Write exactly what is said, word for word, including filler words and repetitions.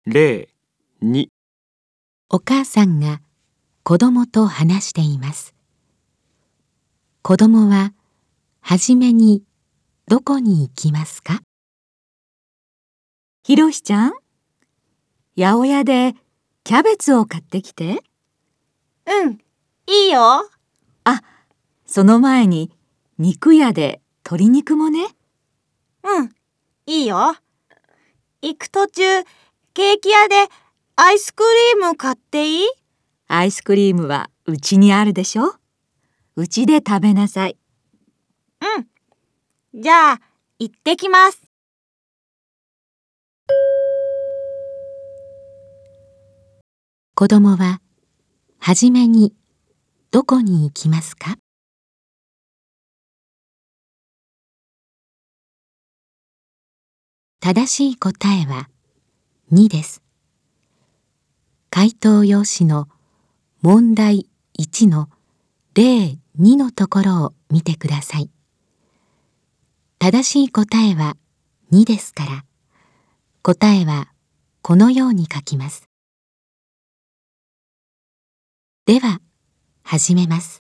れい、に。 お母さんが子供と話しています。子供ははじめにどこに行きますか？ ひろしちゃん、八百屋でキャベツを買ってきて。 うん、いいよ。 あ、その前に肉屋で鶏肉もね。 うん、いいよ。行く途中、ケーキ屋でアイスクリーム買っていい？ アイスクリームはうちにあるでしょ。うちで食べなさい。 うん。じゃあ、行ってきます。 子供ははじめにどこに行きますか？正しい答えはにです。回答用紙の問題いちのれい、にのところを見てください。正しい答えはにですから、答えはこのように書きます。では、始めます。